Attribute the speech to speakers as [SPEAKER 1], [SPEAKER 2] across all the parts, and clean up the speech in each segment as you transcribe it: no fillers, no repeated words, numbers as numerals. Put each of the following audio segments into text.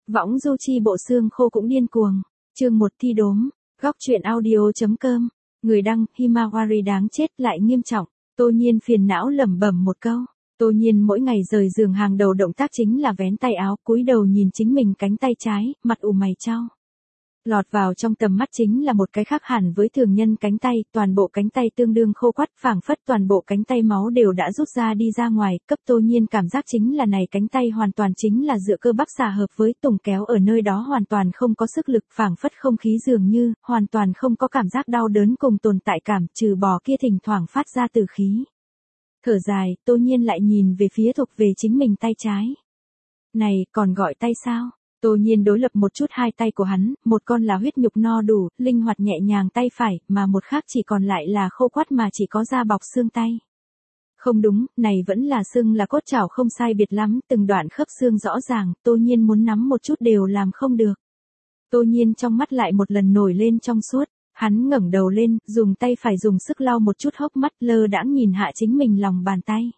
[SPEAKER 1] Võng du chi bộ xương khô cũng điên cuồng. Chương 1 thi đốm. Góc truyện audio.com. Người đăng Himawari đáng chết lại nghiêm trọng. Tô Nhiên phiền não lẩm bẩm một câu. Tô Nhiên mỗi ngày rời giường hàng đầu động tác chính là vén tay áo, cúi đầu nhìn chính mình cánh tay trái, mặt ủ mày chau. Lọt vào trong tầm mắt chính là một cái khác hẳn với thường nhân cánh tay, toàn bộ cánh tay tương đương khô quắt, phảng phất toàn bộ cánh tay máu đều đã rút ra đi ra ngoài, cấp Tô Nhiên cảm giác chính là này cánh tay hoàn toàn chính là dựa cơ bắp xà hợp với tùng kéo ở nơi đó hoàn toàn không có sức lực, phảng phất không khí dường như, hoàn toàn không có cảm giác đau đớn cùng tồn tại cảm, trừ bỏ kia thỉnh thoảng phát ra từ khí. Thở dài, Tô Nhiên lại nhìn về phía thuộc về chính mình tay trái. Này, còn gọi tay sao? Tô Nhiên đối lập một chút hai tay của hắn, một con là huyết nhục no đủ, linh hoạt nhẹ nhàng tay phải, mà một khác chỉ còn lại là khô quắt mà chỉ có da bọc xương tay. Không đúng, này vẫn là xương là cốt chảo không sai biệt lắm, từng đoạn khớp xương rõ ràng, Tô Nhiên muốn nắm một chút đều làm không được. Tô Nhiên trong mắt lại một lần nổi lên trong suốt, hắn ngẩng đầu lên, dùng tay phải dùng sức lau một chút hốc mắt, lơ đãng nhìn hạ chính mình lòng bàn tay.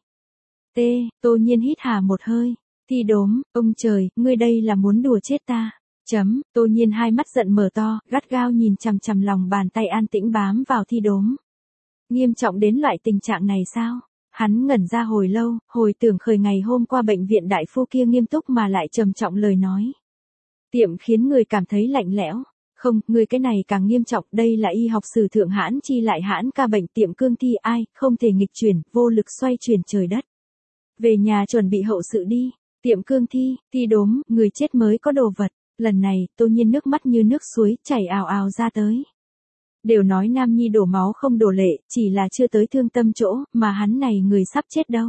[SPEAKER 1] Tô Nhiên hít hà một hơi. Thi đốm, ông trời, ngươi đây là muốn đùa chết ta. Tô Nhiên hai mắt giận mở to, gắt gao nhìn chằm chằm lòng bàn tay an tĩnh bám vào thi đốm. Nghiêm trọng đến loại tình trạng này sao? Hắn ngẩn ra hồi lâu, hồi tưởng khởi ngày hôm qua bệnh viện đại phu kia nghiêm túc mà lại trầm trọng lời nói. Tiệm khiến người cảm thấy lạnh lẽo. Không, người cái này càng nghiêm trọng, đây là y học sử thượng hãn chi lại hãn ca bệnh tiệm cương thi ai, không thể nghịch chuyển, vô lực xoay chuyển trời đất. Về nhà chuẩn bị hậu sự đi. Tiệm cương thi đốm, người chết mới có đồ vật, lần này, Tô Nhiên nước mắt như nước suối, chảy ào ào ra tới. Đều nói nam nhi đổ máu không đổ lệ, chỉ là chưa tới thương tâm chỗ, mà hắn này người sắp chết đâu.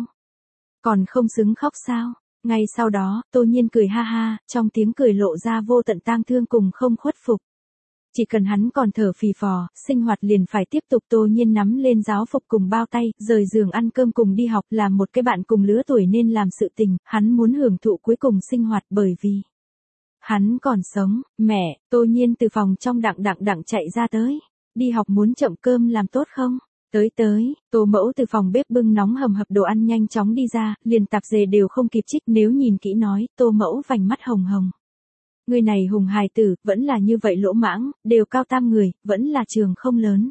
[SPEAKER 1] Còn không xứng khóc sao? Ngay sau đó, Tô Nhiên cười ha ha, trong tiếng cười lộ ra vô tận tang thương cùng không khuất phục. Chỉ cần hắn còn thở phì phò, sinh hoạt liền phải tiếp tục. Tô Nhiên nắm lên giáo phục cùng bao tay, rời giường ăn cơm cùng đi học, làm một cái bạn cùng lứa tuổi nên làm sự tình, hắn muốn hưởng thụ cuối cùng sinh hoạt bởi vì hắn còn sống. Mẹ, Tô Nhiên từ phòng trong đặng chạy ra tới. Đi học muốn chậm cơm làm tốt không? Tới, Tô Mẫu từ phòng bếp bưng nóng hầm hập đồ ăn nhanh chóng đi ra, liền tạp dề đều không kịp trích, nếu nhìn kỹ nói, Tô Mẫu vành mắt hồng hồng. Người này hùng hài tử, vẫn là như vậy lỗ mãng, đều cao tam người, vẫn là trường không lớn.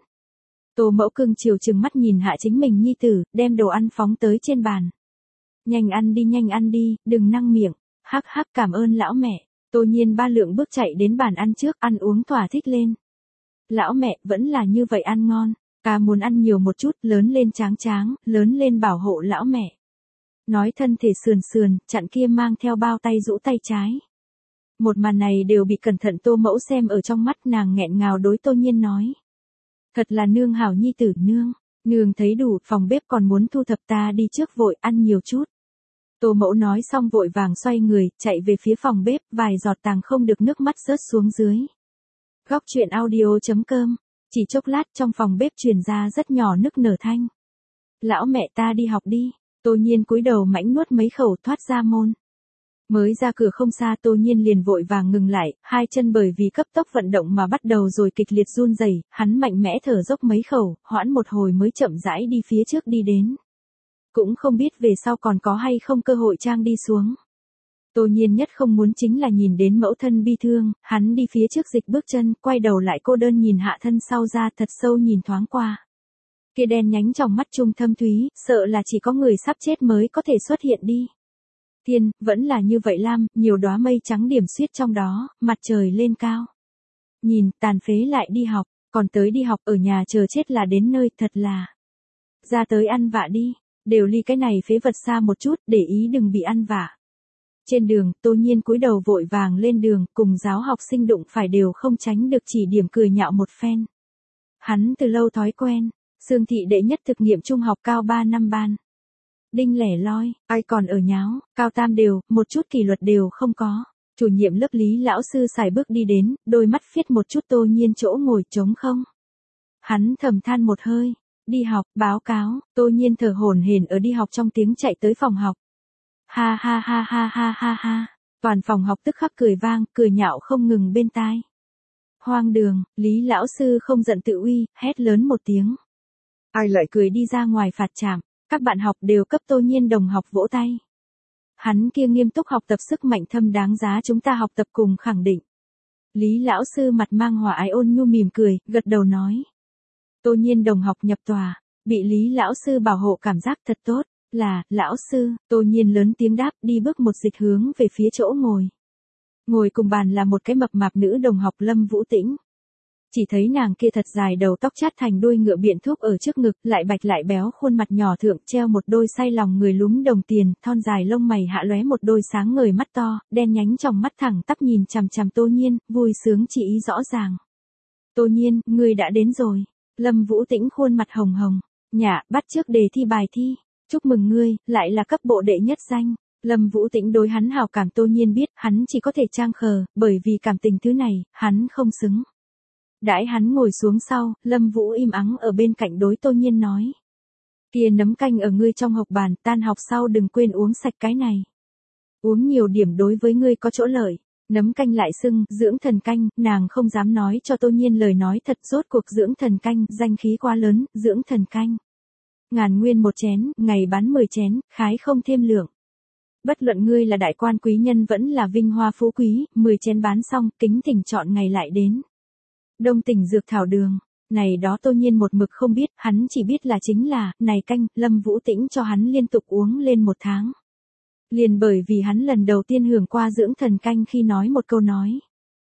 [SPEAKER 1] Tô Mẫu cưng chiều chừng mắt nhìn hạ chính mình nhi tử, đem đồ ăn phóng tới trên bàn. Nhanh ăn đi, đừng năng miệng. Hắc cảm ơn lão mẹ. Tô Nhiên ba lượng bước chạy đến bàn ăn trước, ăn uống thỏa thích lên. Lão mẹ, vẫn là như vậy ăn ngon. Ca muốn ăn nhiều một chút, lớn lên tráng, lớn lên bảo hộ lão mẹ. Nói thân thể sườn, chặn kia mang theo bao tay rũ tay trái. Một màn này đều bị cẩn thận Tô Mẫu xem ở trong mắt, nàng nghẹn ngào đối Tô Nhiên nói. Thật là nương hảo nhi tử, nương thấy đủ, phòng bếp còn muốn thu thập, ta đi trước vội, ăn nhiều chút. Tô Mẫu nói xong vội vàng xoay người, chạy về phía phòng bếp, vài giọt tàng không được nước mắt rớt xuống dưới. Góc truyện audio.com. Chỉ chốc lát trong phòng bếp truyền ra rất nhỏ nức nở thanh. Lão mẹ ta đi học đi. Tô Nhiên cúi đầu mãnh nuốt mấy khẩu thoát ra môn. Mới ra cửa không xa Tô Nhiên liền vội vàng ngừng lại, hai chân bởi vì cấp tốc vận động mà bắt đầu rồi kịch liệt run rẩy, hắn mạnh mẽ thở dốc mấy khẩu, hoãn một hồi mới chậm rãi đi phía trước đi đến. Cũng không biết về sau còn có hay không cơ hội trang đi xuống. Tô Nhiên nhất không muốn chính là nhìn đến mẫu thân bi thương, hắn đi phía trước dịch bước chân, quay đầu lại cô đơn nhìn hạ thân sau ra thật sâu nhìn thoáng qua. Kia đen nhánh trong mắt trung thâm thúy, sợ là chỉ có người sắp chết mới có thể xuất hiện đi. Thiên, vẫn là như vậy lam, nhiều đóa mây trắng điểm xuyết trong đó, mặt trời lên cao. Nhìn, tàn phế lại đi học, còn tới đi học ở nhà chờ chết là đến nơi, thật là. Ra tới ăn vạ đi, đều ly cái này phế vật xa một chút, để ý đừng bị ăn vạ. Trên đường, Tô Nhiên cúi đầu vội vàng lên đường, cùng giáo học sinh đụng phải đều không tránh được chỉ điểm cười nhạo một phen. Hắn từ lâu thói quen, Sương thị đệ nhất thực nghiệm trung học cao 3 năm ban. Đinh lẻ loi, ai còn ở nháo, cao tam đều, một chút kỷ luật đều không có. Chủ nhiệm lớp Lý lão sư xài bước đi đến, đôi mắt phiết một chút Tô Nhiên chỗ ngồi trống không. Hắn thầm than một hơi, đi học, báo cáo, Tô Nhiên thở hổn hển ở đi học trong tiếng chạy tới phòng học. Ha, toàn phòng học tức khắc cười vang, cười nhạo không ngừng bên tai. Hoang đường, Lý lão sư không giận tự uy, hét lớn một tiếng. Ai lại cười đi ra ngoài phạt trạm. Các bạn học đều cấp Tô Nhiên đồng học vỗ tay. Hắn kia nghiêm túc học tập sức mạnh thâm đáng giá chúng ta học tập cùng khẳng định. Lý lão sư mặt mang hòa ái ôn nhu mỉm cười, gật đầu nói. Tô Nhiên đồng học nhập tòa, bị Lý lão sư bảo hộ cảm giác thật tốt, là, lão sư, Tô Nhiên lớn tiếng đáp đi bước một dịch hướng về phía chỗ ngồi. Ngồi cùng bàn là một cái mập mạp nữ đồng học Lâm Vũ Tĩnh. Chỉ thấy nàng kia thật dài đầu tóc chát thành đuôi ngựa biện thuốc ở trước ngực, lại bạch lại béo, khuôn mặt nhỏ thượng treo một đôi say lòng người lúm đồng tiền, thon dài lông mày hạ lóe một đôi sáng ngời mắt to, đen nhánh trong mắt thẳng tắp nhìn chằm chằm Tô Nhiên, vui sướng chỉ ý rõ ràng. Tô Nhiên, ngươi đã đến rồi. Lâm Vũ Tĩnh khuôn mặt hồng hồng, nhả, bắt trước đề thi bài thi, chúc mừng ngươi, lại là cấp bộ đệ nhất danh. Lâm Vũ Tĩnh đối hắn hảo cảm Tô Nhiên biết, hắn chỉ có thể trang khờ, bởi vì cảm tình thứ này, hắn không xứng. Đãi hắn ngồi xuống sau, Lâm Vũ im ắng ở bên cạnh đối Tô Nhiên nói. Kia nấm canh ở ngươi trong học bàn, tan học sau đừng quên uống sạch cái này. Uống nhiều điểm đối với ngươi có chỗ lợi. Nấm canh lại xưng, dưỡng thần canh, nàng không dám nói cho Tô Nhiên lời nói thật, rốt cuộc dưỡng thần canh, danh khí quá lớn, dưỡng thần canh. Ngàn nguyên một chén, ngày bán 10 chén, khái không thêm lượng. Bất luận ngươi là đại quan quý nhân vẫn là vinh hoa phú quý, 10 chén bán xong, kính thỉnh chọn ngày lại đến. Đông Tỉnh dược thảo đường, này đó Tô Nhiên một mực không biết, hắn chỉ biết là chính là, này canh, Lâm Vũ Tĩnh cho hắn liên tục uống lên 1 tháng. Liền bởi vì hắn lần đầu tiên hưởng qua dưỡng thần canh khi nói một câu nói.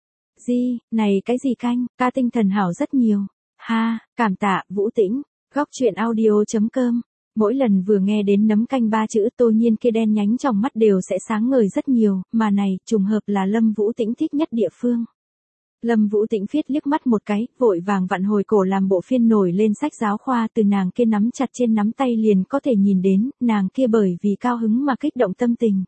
[SPEAKER 1] Này cái gì canh, ca tinh thần hảo rất nhiều. Ha, cảm tạ, Vũ Tĩnh, góc chuyện audio.com. Mỗi lần vừa nghe đến nấm canh 3 chữ Tô Nhiên kia đen nhánh trong mắt đều sẽ sáng ngời rất nhiều, mà này, trùng hợp là Lâm Vũ Tĩnh thích nhất địa phương. Lâm Vũ Tĩnh phiết liếc mắt một cái, vội vàng vặn hồi cổ làm bộ phiên nổi lên sách giáo khoa từ nàng kia nắm chặt trên nắm tay liền có thể nhìn đến, nàng kia bởi vì cao hứng mà kích động tâm tình.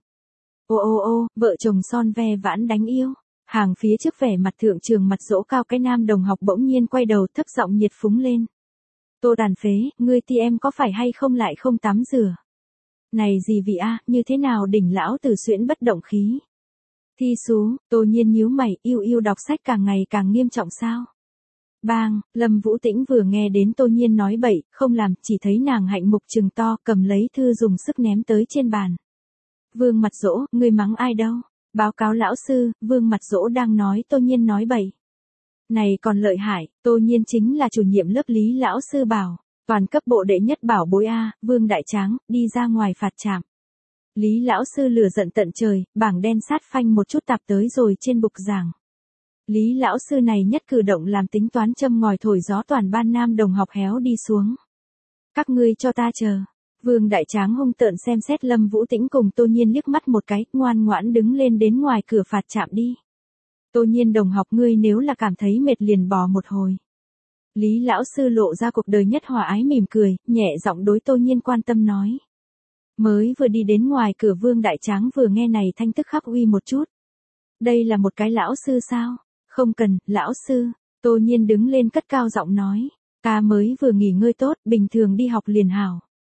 [SPEAKER 1] Ô, vợ chồng son ve vãn đánh yêu. Hàng phía trước vẻ mặt thượng trường mặt dỗ cao cái nam đồng học bỗng nhiên quay đầu thấp giọng nhiệt phúng lên. Tô tàn phế, ngươi ti em có phải hay không lại không tắm rửa? Này gì vị a, như thế nào đỉnh lão tử xuyễn bất động khí? Thi xú, Tô Nhiên nhíu mày, yêu đọc sách càng ngày càng nghiêm trọng sao? Bang, Lâm Vũ Tĩnh vừa nghe đến Tô Nhiên nói bậy, không làm, chỉ thấy nàng hạnh mục trừng to, cầm lấy thư dùng sức ném tới trên bàn. Vương Mặt Dỗ, ngươi mắng ai đâu? Báo cáo lão sư, Vương Mặt Dỗ đang nói Tô Nhiên nói bậy. Này còn lợi hại, Tô Nhiên chính là chủ nhiệm lớp Lý lão sư bảo, toàn cấp bộ đệ nhất bảo bối a, Vương Đại Tráng, đi ra ngoài phạt trạm. Lý lão sư lửa giận tận trời, bảng đen sát phanh một chút tạp tới rồi trên bục giảng. Lý lão sư này nhất cử động làm tính toán châm ngòi thổi gió toàn ban nam đồng học héo đi xuống. Các ngươi cho ta chờ. Vương Đại Tráng hung tợn xem xét Lâm Vũ Tĩnh cùng Tô Nhiên liếc mắt một cái, ngoan ngoãn đứng lên đến ngoài cửa phạt trạm đi. Tô Nhiên đồng học ngươi nếu là cảm thấy mệt liền bỏ một hồi. Lý lão sư lộ ra cuộc đời nhất hòa ái mỉm cười, nhẹ giọng đối Tô Nhiên quan tâm nói. Mới vừa đi đến ngoài cửa Vương Đại Tráng vừa nghe này thanh tức khắc uy một chút. Đây là một cái lão sư sao? Không cần, lão sư. Tô Nhiên đứng lên cất cao giọng nói. Ca mới vừa nghỉ ngơi tốt, bình thường đi học liền hảo.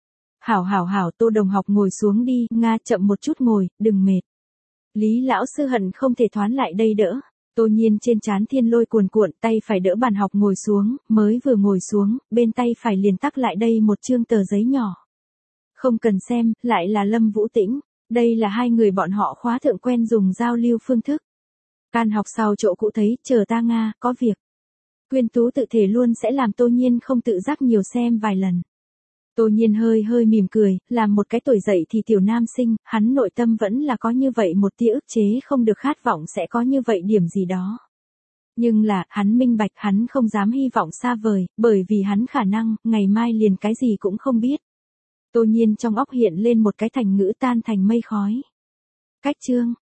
[SPEAKER 1] Hảo, Tô đồng học ngồi xuống đi, Nga chậm một chút ngồi, đừng mệt. Lý lão sư hận không thể thoán lại đây đỡ. Tô Nhiên trên trán thiên lôi cuồn cuộn, tay phải đỡ bàn học ngồi xuống, mới vừa ngồi xuống, bên tay phải liền tắc lại đây một chương tờ giấy nhỏ. Không cần xem, lại là Lâm Vũ Tĩnh, đây là hai người bọn họ khóa thượng quen dùng giao lưu phương thức. Can học sau chỗ cũ thấy, chờ ta Nga, có việc. Quyên Tú tự thể luôn sẽ làm Tô Nhiên không tự giác nhiều xem vài lần. Tô Nhiên hơi mỉm cười, làm một cái tuổi dậy thì tiểu nam sinh, hắn nội tâm vẫn là có như vậy một tia ức chế không được khát vọng sẽ có như vậy điểm gì đó. Nhưng là, hắn minh bạch hắn không dám hy vọng xa vời, bởi vì hắn khả năng, ngày mai liền cái gì cũng không biết. Tô Nhiên trong óc hiện lên một cái thành ngữ tan thành mây khói. Cách chương.